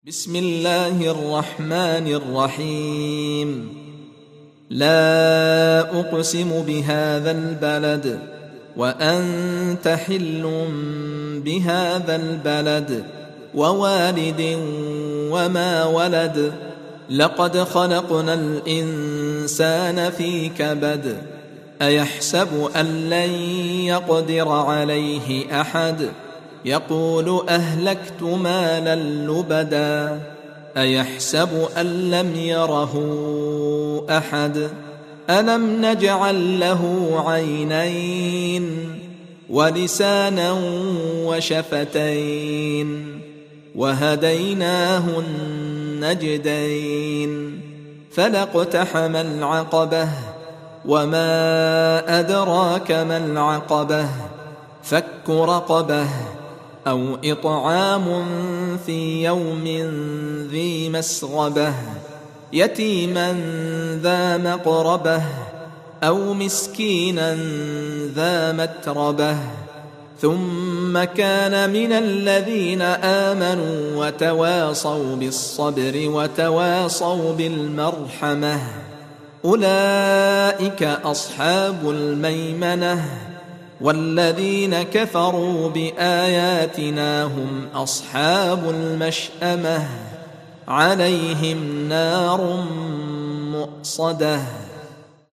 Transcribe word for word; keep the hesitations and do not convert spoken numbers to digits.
بسم الله الرحمن الرحيم. لا أقسم بهذا البلد وأنت حل بهذا البلد ووالد وما ولد. لقد خلقنا الإنسان في كبد. أيحسب أن لن يقدر عليه أحد؟ يقول أهلكت مالا لبدا. أيحسب أن لم يره أحد؟ ألم نجعل له عينين ولسانا وشفتين وهديناه النجدين. فلاقتحم العقبة وما أدراك ما العقبة. فك رقبة أو إطعام في يوم ذي مسغبة يتيما ذا مقربة أو مسكينا ذا متربة. ثم كان من الذين آمنوا وتواصوا بالصبر وتواصوا بالمرحمة أولئك أصحاب الميمنة. والذين كفروا بآياتنا هم أصحاب المشأمة عليهم نار مؤصدة.